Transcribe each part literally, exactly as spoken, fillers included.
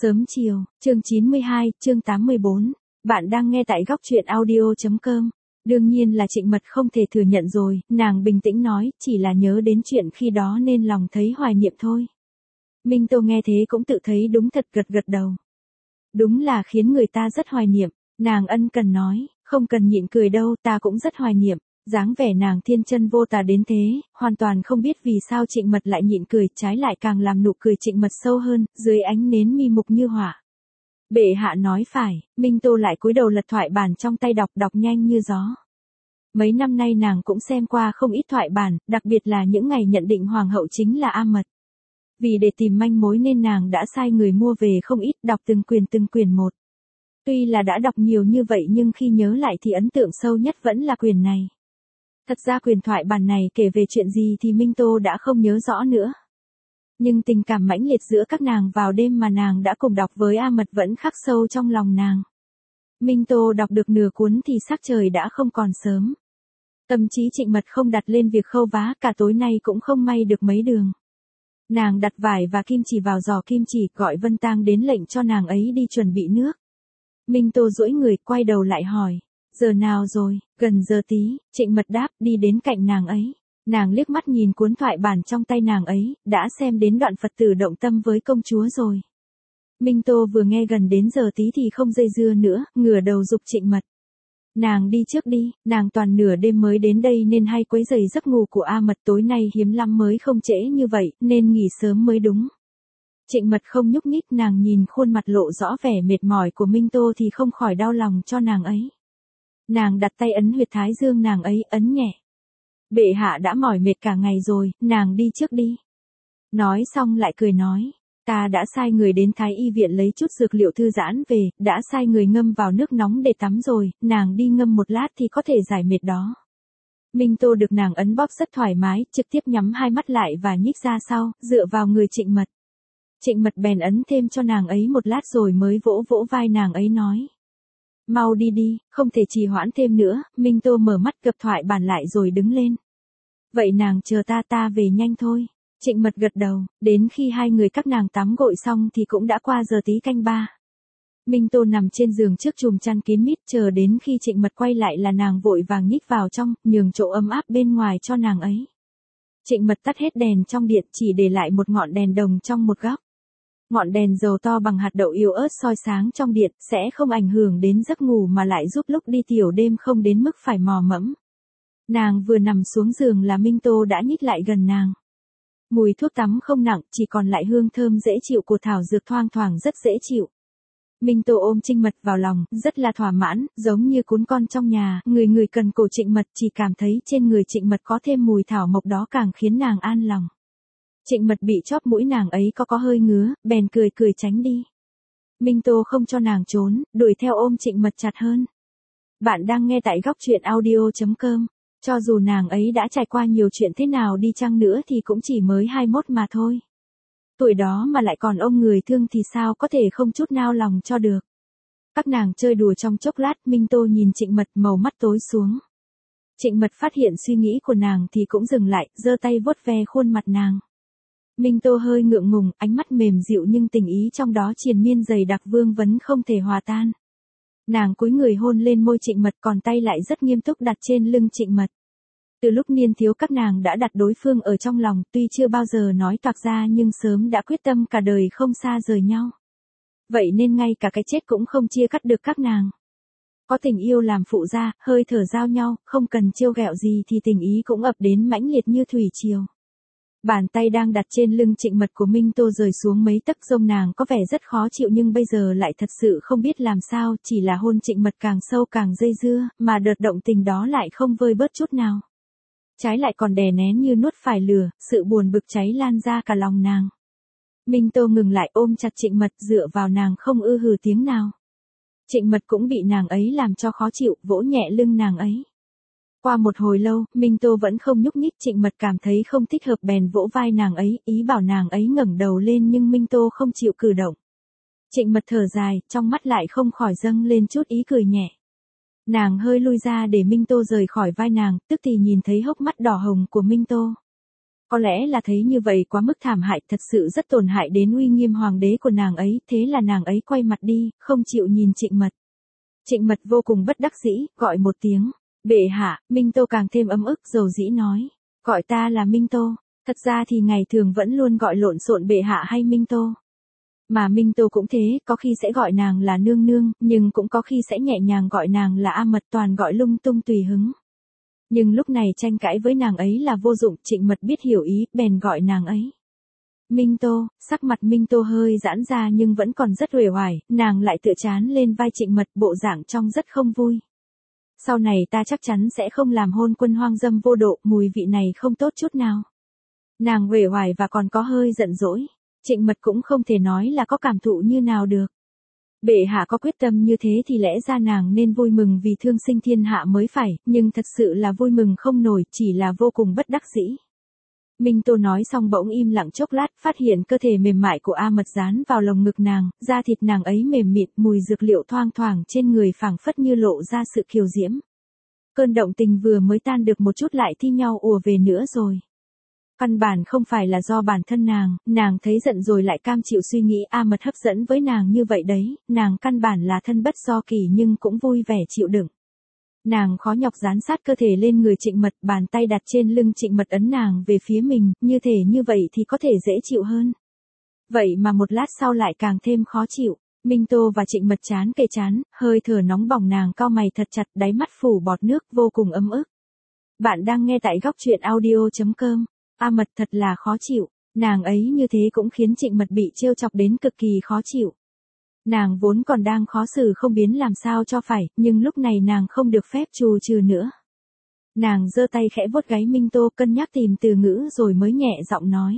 Sớm chiều, chương chín mươi hai, chương tám mươi bốn. Bạn đang nghe tại góc truyện audio chấm com. Đương nhiên là Trịnh Mật không thể thừa nhận rồi, nàng bình tĩnh nói, chỉ là nhớ đến chuyện khi đó nên lòng thấy hoài niệm thôi. Minh Tô nghe thế cũng tự thấy đúng thật, gật gật đầu. Đúng là khiến người ta rất hoài niệm, nàng ân cần nói, không cần nhịn cười đâu, ta cũng rất hoài niệm. Dáng vẻ nàng thiên chân vô tà đến thế, hoàn toàn không biết vì sao Trịnh Mật lại nhịn cười, trái lại càng làm nụ cười Trịnh Mật sâu hơn, dưới ánh nến mi mục như hỏa. Bệ hạ nói phải, Minh Tô lại cúi đầu lật thoại bản trong tay đọc, đọc nhanh như gió. Mấy năm nay nàng cũng xem qua không ít thoại bản, đặc biệt là những ngày nhận định hoàng hậu chính là A Mật. Vì để tìm manh mối nên nàng đã sai người mua về không ít, đọc từng quyền từng quyền một. Tuy là đã đọc nhiều như vậy nhưng khi nhớ lại thì ấn tượng sâu nhất vẫn là quyền này. Thật ra quyền thoại bản này kể về chuyện gì thì Minh Tô đã không nhớ rõ nữa. Nhưng tình cảm mãnh liệt giữa các nàng vào đêm mà nàng đã cùng đọc với A Mật vẫn khắc sâu trong lòng nàng. Minh Tô đọc được nửa cuốn thì sắc trời đã không còn sớm. Tâm trí Trịnh Mật không đặt lên việc khâu vá, cả tối nay cũng không may được mấy đường. Nàng đặt vải và kim chỉ vào giò kim chỉ, gọi Vân Tang đến lệnh cho nàng ấy đi chuẩn bị nước. Minh Tô duỗi người, quay đầu lại hỏi. Giờ nào rồi? Gần giờ tí, Trịnh Mật đáp, đi đến cạnh nàng ấy. Nàng liếc mắt nhìn cuốn thoại bản trong tay nàng ấy, đã xem đến đoạn Phật tử động tâm với công chúa rồi. Minh Tô vừa nghe gần đến giờ tí thì không dây dưa nữa, ngửa đầu giục Trịnh Mật. Nàng đi trước đi, nàng toàn nửa đêm mới đến đây nên hay quấy rầy giấc ngủ của A Mật, tối nay hiếm lắm mới không trễ như vậy, nên nghỉ sớm mới đúng. Trịnh Mật không nhúc nhích, nàng nhìn khuôn mặt lộ rõ vẻ mệt mỏi của Minh Tô thì không khỏi đau lòng cho nàng ấy. Nàng đặt tay ấn huyệt thái dương nàng ấy, ấn nhẹ. Bệ hạ đã mỏi mệt cả ngày rồi, nàng đi trước đi. Nói xong lại cười nói, ta đã sai người đến Thái y viện lấy chút dược liệu thư giãn về, đã sai người ngâm vào nước nóng để tắm rồi, nàng đi ngâm một lát thì có thể giải mệt đó. Minh Tô được nàng ấn bóp rất thoải mái, trực tiếp nhắm hai mắt lại và nhích ra sau, dựa vào người Trịnh Mật. Trịnh Mật bèn ấn thêm cho nàng ấy một lát rồi mới vỗ vỗ vai nàng ấy nói. Mau đi đi, không thể trì hoãn thêm nữa. Minh Tô mở mắt gập thoại bản lại rồi đứng lên. Vậy nàng chờ ta ta về nhanh thôi. Trịnh Mật gật đầu, đến khi hai người các nàng tắm gội xong thì cũng đã qua giờ tí canh ba. Minh Tô nằm trên giường trước chùm chăn kín mít, chờ đến khi Trịnh Mật quay lại là nàng vội vàng nhích vào trong, nhường chỗ ấm áp bên ngoài cho nàng ấy. Trịnh Mật tắt hết đèn trong điện, chỉ để lại một ngọn đèn đồng trong một góc. Ngọn đèn dầu to bằng hạt đậu yếu ớt soi sáng trong điện, sẽ không ảnh hưởng đến giấc ngủ mà lại giúp lúc đi tiểu đêm không đến mức phải mò mẫm. Nàng vừa nằm xuống giường là Minh Tô đã nhích lại gần nàng. Mùi thuốc tắm không nặng, chỉ còn lại hương thơm dễ chịu của thảo dược thoang thoảng rất dễ chịu. Minh Tô ôm Trịnh Mật vào lòng, rất là thỏa mãn, giống như cún con trong nhà, người người cần cổ Trịnh Mật, chỉ cảm thấy trên người Trịnh Mật có thêm mùi thảo mộc đó càng khiến nàng an lòng. Trịnh Mật bị chóp mũi nàng ấy có có hơi ngứa, bèn cười cười tránh đi. Minh Tô không cho nàng trốn, đuổi theo ôm Trịnh Mật chặt hơn. Bạn đang nghe tại góc truyện audio chấm com. Cho dù nàng ấy đã trải qua nhiều chuyện thế nào đi chăng nữa thì cũng chỉ mới hai mươi mốt mà thôi. Tuổi đó mà lại còn ôm người thương thì sao có thể không chút nao lòng cho được. Các nàng chơi đùa trong chốc lát, Minh Tô nhìn Trịnh Mật, màu mắt tối xuống. Trịnh Mật phát hiện suy nghĩ của nàng thì cũng dừng lại, giơ tay vuốt ve khuôn mặt nàng. Minh Tô hơi ngượng ngùng, ánh mắt mềm dịu nhưng tình ý trong đó triền miên dày đặc vương vấn không thể hòa tan. Nàng cúi người hôn lên môi Trịnh Mật, còn tay lại rất nghiêm túc đặt trên lưng Trịnh Mật. Từ lúc niên thiếu các nàng đã đặt đối phương ở trong lòng, tuy chưa bao giờ nói toạc ra nhưng sớm đã quyết tâm cả đời không xa rời nhau. Vậy nên ngay cả cái chết cũng không chia cắt được các nàng. Có tình yêu làm phụ gia, hơi thở giao nhau, không cần trêu ghẹo gì thì tình ý cũng ập đến mãnh liệt như thủy triều. Bàn tay đang đặt trên lưng Trịnh Mật của Minh Tô rời xuống mấy tấc, rông nàng có vẻ rất khó chịu nhưng bây giờ lại thật sự không biết làm sao, chỉ là hôn Trịnh Mật càng sâu càng dây dưa, mà đợt động tình đó lại không vơi bớt chút nào. Trái lại còn đè nén như nuốt phải lửa, sự buồn bực cháy lan ra cả lòng nàng. Minh Tô ngừng lại ôm chặt Trịnh Mật, dựa vào nàng không ư hừ tiếng nào. Trịnh Mật cũng bị nàng ấy làm cho khó chịu, vỗ nhẹ lưng nàng ấy. Qua một hồi lâu, Minh Tô vẫn không nhúc nhích, Trịnh Mật cảm thấy không thích hợp bèn vỗ vai nàng ấy, ý bảo nàng ấy ngẩng đầu lên nhưng Minh Tô không chịu cử động. Trịnh Mật thở dài, trong mắt lại không khỏi dâng lên chút ý cười nhẹ. Nàng hơi lui ra để Minh Tô rời khỏi vai nàng, tức thì nhìn thấy hốc mắt đỏ hồng của Minh Tô. Có lẽ là thấy như vậy quá mức thảm hại, thật sự rất tổn hại đến uy nghiêm hoàng đế của nàng ấy, thế là nàng ấy quay mặt đi, không chịu nhìn Trịnh Mật. Trịnh Mật vô cùng bất đắc dĩ, gọi một tiếng, bệ hạ. Minh Tô càng thêm ấm ức, dầu dĩ nói, gọi ta là Minh Tô. Thật ra thì ngày thường vẫn luôn gọi lộn xộn bệ hạ hay Minh Tô. Mà Minh Tô cũng thế, có khi sẽ gọi nàng là nương nương, nhưng cũng có khi sẽ nhẹ nhàng gọi nàng là A Mật, toàn gọi lung tung tùy hứng. Nhưng lúc này tranh cãi với nàng ấy là vô dụng, Trịnh Mật biết hiểu ý, bèn gọi nàng ấy. Minh Tô. Sắc mặt Minh Tô hơi giãn ra nhưng vẫn còn rất uể oải, nàng lại tựa trán lên vai Trịnh Mật, bộ dạng trông rất không vui. Sau này ta chắc chắn sẽ không làm hôn quân hoang dâm vô độ, mùi vị này không tốt chút nào. Nàng uể oải và còn có hơi giận dỗi. Trịnh Mật cũng không thể nói là có cảm thụ như nào được. Bệ hạ có quyết tâm như thế thì lẽ ra nàng nên vui mừng vì thương sinh thiên hạ mới phải, nhưng thật sự là vui mừng không nổi, chỉ là vô cùng bất đắc dĩ. Minh Tô nói xong bỗng im lặng chốc lát, phát hiện cơ thể mềm mại của A Mật dán vào lồng ngực nàng, da thịt nàng ấy mềm mịn, mùi dược liệu thoang thoảng trên người phảng phất như lộ ra sự kiều diễm. Cơn động tình vừa mới tan được một chút lại thi nhau ùa về nữa rồi. Căn bản không phải là do bản thân nàng, nàng thấy giận rồi lại cam chịu suy nghĩ A Mật hấp dẫn với nàng như vậy đấy, nàng căn bản là thân bất do kỳ nhưng cũng vui vẻ chịu đựng. Nàng khó nhọc dán sát cơ thể lên người Trịnh Mật, bàn tay đặt trên lưng Trịnh Mật ấn nàng về phía mình, như thể như vậy thì có thể dễ chịu hơn. Vậy mà một lát sau lại càng thêm khó chịu. Minh Tô và Trịnh Mật chán kề chán, hơi thở nóng bỏng, nàng cau mày thật chặt, đáy mắt phủ bọt nước, vô cùng ấm ức. Bạn đang nghe tại góc truyện audio chấm com. A Mật thật là khó chịu, nàng ấy như thế cũng khiến Trịnh Mật bị trêu chọc đến cực kỳ khó chịu. Nàng vốn còn đang khó xử không biết làm sao cho phải, nhưng lúc này nàng không được phép trù trừ nữa. Nàng giơ tay khẽ vuốt gáy Minh Tô, cân nhắc tìm từ ngữ rồi mới nhẹ giọng nói.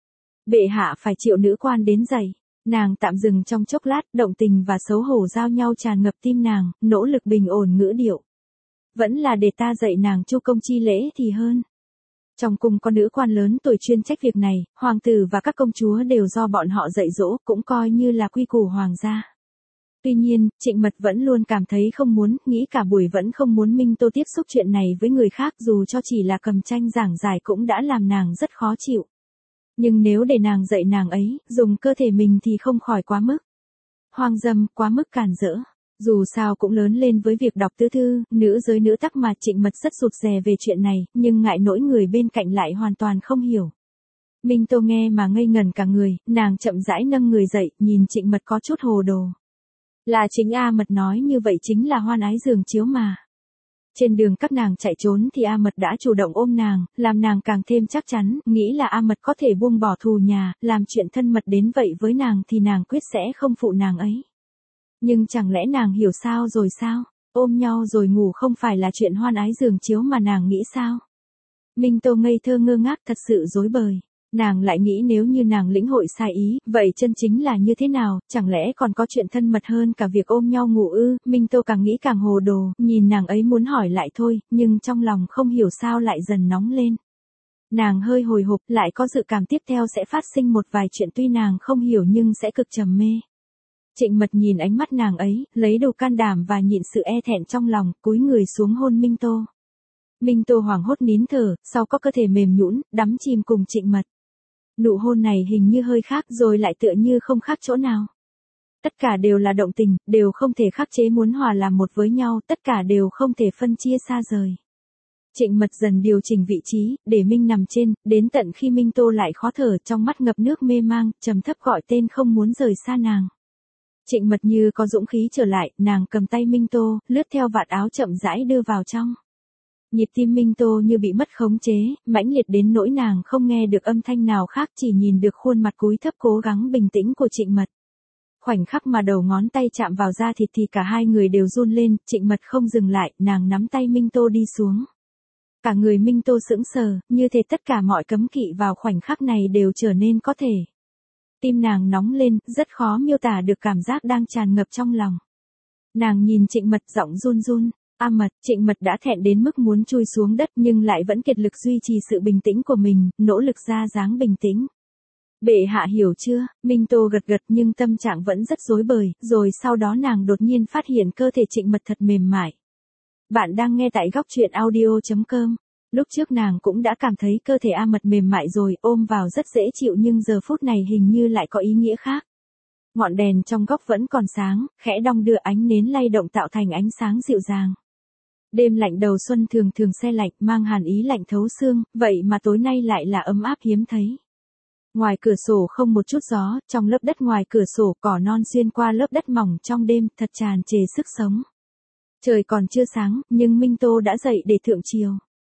Bệ hạ phải chịu nữ quan đến dày. Nàng tạm dừng trong chốc lát, động tình và xấu hổ giao nhau tràn ngập tim nàng, nỗ lực bình ổn ngữ điệu. Vẫn là để ta dạy nàng chu công chi lễ thì hơn. Trong cung có nữ quan lớn tuổi chuyên trách việc này, hoàng tử và các công chúa đều do bọn họ dạy dỗ, cũng coi như là quy củ hoàng gia. Tuy nhiên, Trịnh Mật vẫn luôn cảm thấy không muốn, nghĩ cả buổi vẫn không muốn Minh Tô tiếp xúc chuyện này với người khác, dù cho chỉ là cầm tranh giảng giải cũng đã làm nàng rất khó chịu. Nhưng nếu để nàng dạy nàng ấy, dùng cơ thể mình thì không khỏi quá mức hoang dâm, quá mức cản rỡ. Dù sao cũng lớn lên với việc đọc tứ thư, nữ giới nữ tắc mà Trịnh Mật rất rụt rè về chuyện này, nhưng ngại nỗi người bên cạnh lại hoàn toàn không hiểu. Minh Tô nghe mà ngây ngẩn cả người, nàng chậm rãi nâng người dậy, nhìn Trịnh Mật có chút hồ đồ. Là chính A Mật nói như vậy chính là hoan ái giường chiếu mà. Trên đường các nàng chạy trốn thì A Mật đã chủ động ôm nàng, làm nàng càng thêm chắc chắn, nghĩ là A Mật có thể buông bỏ thù nhà, làm chuyện thân mật đến vậy với nàng thì nàng quyết sẽ không phụ nàng ấy. Nhưng chẳng lẽ nàng hiểu sao rồi sao? Ôm nhau rồi ngủ không phải là chuyện hoan ái giường chiếu mà nàng nghĩ sao? Minh Tô ngây thơ ngơ ngác, thật sự rối bời. Nàng lại nghĩ nếu như nàng lĩnh hội sai ý, vậy chân chính là như thế nào, chẳng lẽ còn có chuyện thân mật hơn cả việc ôm nhau ngủ ư? Minh Tô càng nghĩ càng hồ đồ, nhìn nàng ấy muốn hỏi lại thôi, nhưng trong lòng không hiểu sao lại dần nóng lên. Nàng hơi hồi hộp, lại có dự cảm tiếp theo sẽ phát sinh một vài chuyện tuy nàng không hiểu nhưng sẽ cực trầm mê. Trịnh Mật nhìn ánh mắt nàng ấy, lấy đủ can đảm và nhịn sự e thẹn trong lòng, cúi người xuống hôn Minh Tô. Minh Tô hoảng hốt nín thở, sau có cơ thể mềm nhũn, đắm chìm cùng Trịnh Mật. Nụ hôn này hình như hơi khác rồi lại tựa như không khác chỗ nào. Tất cả đều là động tình, đều không thể khắc chế muốn hòa làm một với nhau, tất cả đều không thể phân chia xa rời. Trịnh Mật dần điều chỉnh vị trí, để Minh nằm trên, đến tận khi Minh Tô lại khó thở, trong mắt ngập nước mê mang, trầm thấp gọi tên không muốn rời xa nàng. Trịnh Mật như có dũng khí trở lại, nàng cầm tay Minh Tô, lướt theo vạt áo chậm rãi đưa vào trong. Nhịp tim Minh Tô như bị mất khống chế, mãnh liệt đến nỗi nàng không nghe được âm thanh nào khác, chỉ nhìn được khuôn mặt cúi thấp cố gắng bình tĩnh của Trịnh Mật. Khoảnh khắc mà đầu ngón tay chạm vào da thịt thì cả hai người đều run lên, Trịnh Mật không dừng lại, nàng nắm tay Minh Tô đi xuống. Cả người Minh Tô sững sờ, như thể tất cả mọi cấm kỵ vào khoảnh khắc này đều trở nên có thể. Tim nàng nóng lên, rất khó miêu tả được cảm giác đang tràn ngập trong lòng. Nàng nhìn Trịnh Mật giọng run run. A Mật, Trịnh Mật đã thẹn đến mức muốn chui xuống đất nhưng lại vẫn kiệt lực duy trì sự bình tĩnh của mình, nỗ lực ra dáng bình tĩnh. Bệ hạ hiểu chưa? Minh Tô gật gật nhưng tâm trạng vẫn rất rối bời, rồi sau đó nàng đột nhiên phát hiện cơ thể Trịnh Mật thật mềm mại. Bạn đang nghe tại góc truyện audio chấm com. Lúc trước nàng cũng đã cảm thấy cơ thể A Mật mềm mại rồi, ôm vào rất dễ chịu nhưng giờ phút này hình như lại có ý nghĩa khác. Ngọn đèn trong góc vẫn còn sáng, khẽ đong đưa ánh nến lay động tạo thành ánh sáng dịu dàng. Đêm lạnh đầu xuân thường thường se lạnh, mang hàn ý lạnh thấu xương, vậy mà tối nay lại là ấm áp hiếm thấy. Ngoài cửa sổ không một chút gió, trong lớp đất ngoài cửa sổ cỏ non xuyên qua lớp đất mỏng trong đêm, thật tràn trề sức sống. Trời còn chưa sáng, nhưng Minh Tô đã dậy để thượng triều.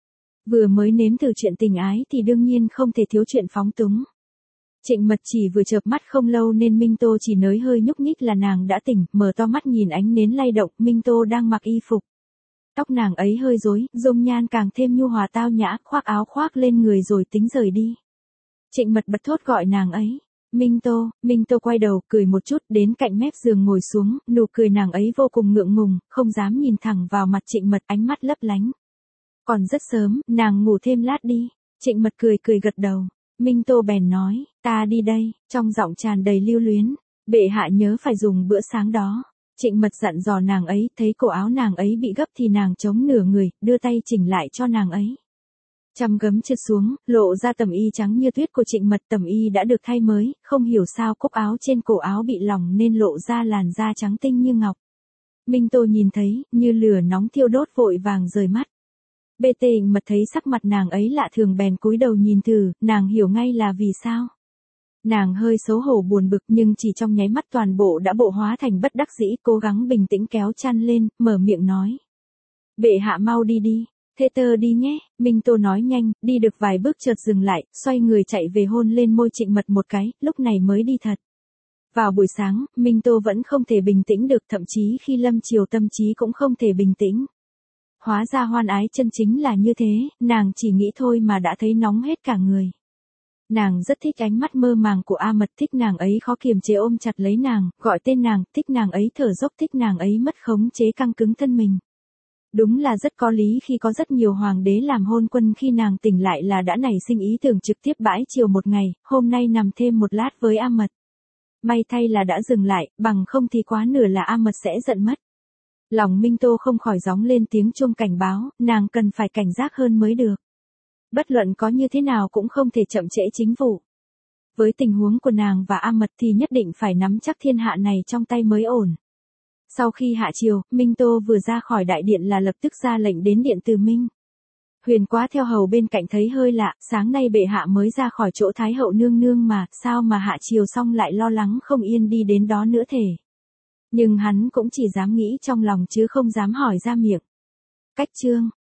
Vừa mới nếm thử chuyện tình ái thì đương nhiên không thể thiếu chuyện phóng túng. Trịnh Mật chỉ vừa chợp mắt không lâu nên Minh Tô chỉ nới hơi nhúc nhích là nàng đã tỉnh, mở to mắt nhìn ánh nến lay động, Minh Tô đang mặc y phục. Tóc nàng ấy hơi rối, dung nhan càng thêm nhu hòa tao nhã, khoác áo khoác lên người rồi tính rời đi. Trịnh Mật bật thốt gọi nàng ấy. Minh Tô, Minh Tô quay đầu, cười một chút, đến cạnh mép giường ngồi xuống, nụ cười nàng ấy vô cùng ngượng ngùng, không dám nhìn thẳng vào mặt Trịnh Mật, ánh mắt lấp lánh. Còn rất sớm, nàng ngủ thêm lát đi. Trịnh Mật cười cười gật đầu. Minh Tô bèn nói, ta đi đây, trong giọng tràn đầy lưu luyến. Bệ hạ nhớ phải dùng bữa sáng đó. Trịnh Mật dặn dò nàng ấy, thấy cổ áo nàng ấy bị gấp thì nàng chống nửa người, đưa tay chỉnh lại cho nàng ấy. Trăm gấm trượt xuống, lộ ra tầm y trắng như tuyết của Trịnh Mật, tầm y đã được thay mới, không hiểu sao cúc áo trên cổ áo bị lỏng nên lộ ra làn da trắng tinh như ngọc. Minh Tô nhìn thấy, như lửa nóng thiêu đốt vội vàng rời mắt. Bê Tê Mật thấy sắc mặt nàng ấy lạ thường bèn cúi đầu nhìn thử, nàng hiểu ngay là vì sao. Nàng hơi xấu hổ buồn bực nhưng chỉ trong nháy mắt toàn bộ đã bộ hóa thành bất đắc dĩ, cố gắng bình tĩnh kéo chăn lên, mở miệng nói. Bệ hạ mau đi đi, thê tơ đi nhé. Minh Tô nói nhanh, đi được vài bước chợt dừng lại, xoay người chạy về hôn lên môi Trịnh Mật một cái, lúc này mới đi thật. Vào buổi sáng, Minh Tô vẫn không thể bình tĩnh được, thậm chí khi lâm chiều tâm trí cũng không thể bình tĩnh. Hóa ra hoan ái chân chính là như thế, nàng chỉ nghĩ thôi mà đã thấy nóng hết cả người. Nàng rất thích ánh mắt mơ màng của A Mật, thích nàng ấy khó kiềm chế ôm chặt lấy nàng, gọi tên nàng, thích nàng ấy thở dốc, thích nàng ấy mất khống chế căng cứng thân mình. Đúng là rất có lý khi có rất nhiều hoàng đế làm hôn quân khi nàng tỉnh lại là đã nảy sinh ý tưởng trực tiếp bãi chiều một ngày, hôm nay nằm thêm một lát với A Mật. May thay là đã dừng lại, bằng không thì quá nửa là A Mật sẽ giận mất. Lòng Minh Tô không khỏi gióng lên tiếng chuông cảnh báo, nàng cần phải cảnh giác hơn mới được. Bất luận có như thế nào cũng không thể chậm trễ chính vụ. Với tình huống của nàng và A Mật thì nhất định phải nắm chắc thiên hạ này trong tay mới ổn. Sau khi hạ chiều, Minh Tô vừa ra khỏi đại điện là lập tức ra lệnh đến điện Từ Minh. Huyền Quá theo hầu bên cạnh thấy hơi lạ, sáng nay bệ hạ mới ra khỏi chỗ Thái hậu nương nương mà, sao mà hạ chiều xong lại lo lắng không yên đi đến đó nữa thể. Nhưng hắn cũng chỉ dám nghĩ trong lòng chứ không dám hỏi ra miệng. Cách chương